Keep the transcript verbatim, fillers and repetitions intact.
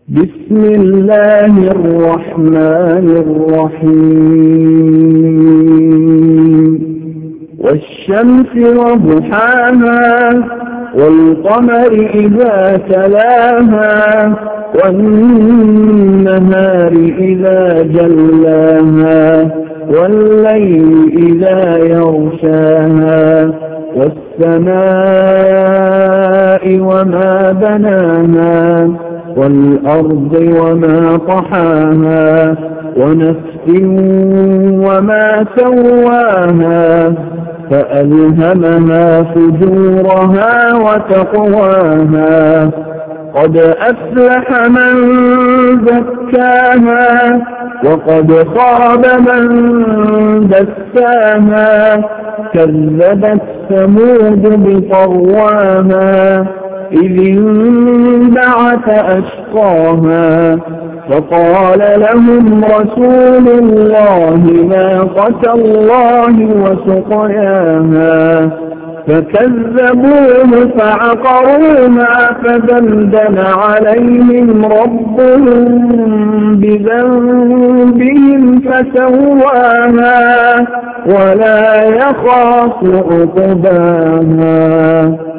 بسم الله الرحمن الرحيم والشمس وضحاها والقمر إذا تلاها والنهار إذا جلاها والليل إذا يغشاها والسماء وما بناها والأرض وما طحاها ونفس وما سواها فألهمها فجورها وتقواها قد أفلح من زكاها وقد خاب من دساها كذبت ثمود بطغواها إذ انبعث أشقاها فقال لهم رسول الله ناقة الله وسقياها فكذبوه فعقروها فدمدم عليهم ربهم بذنبهم فسواها ولا يخاف عقباها.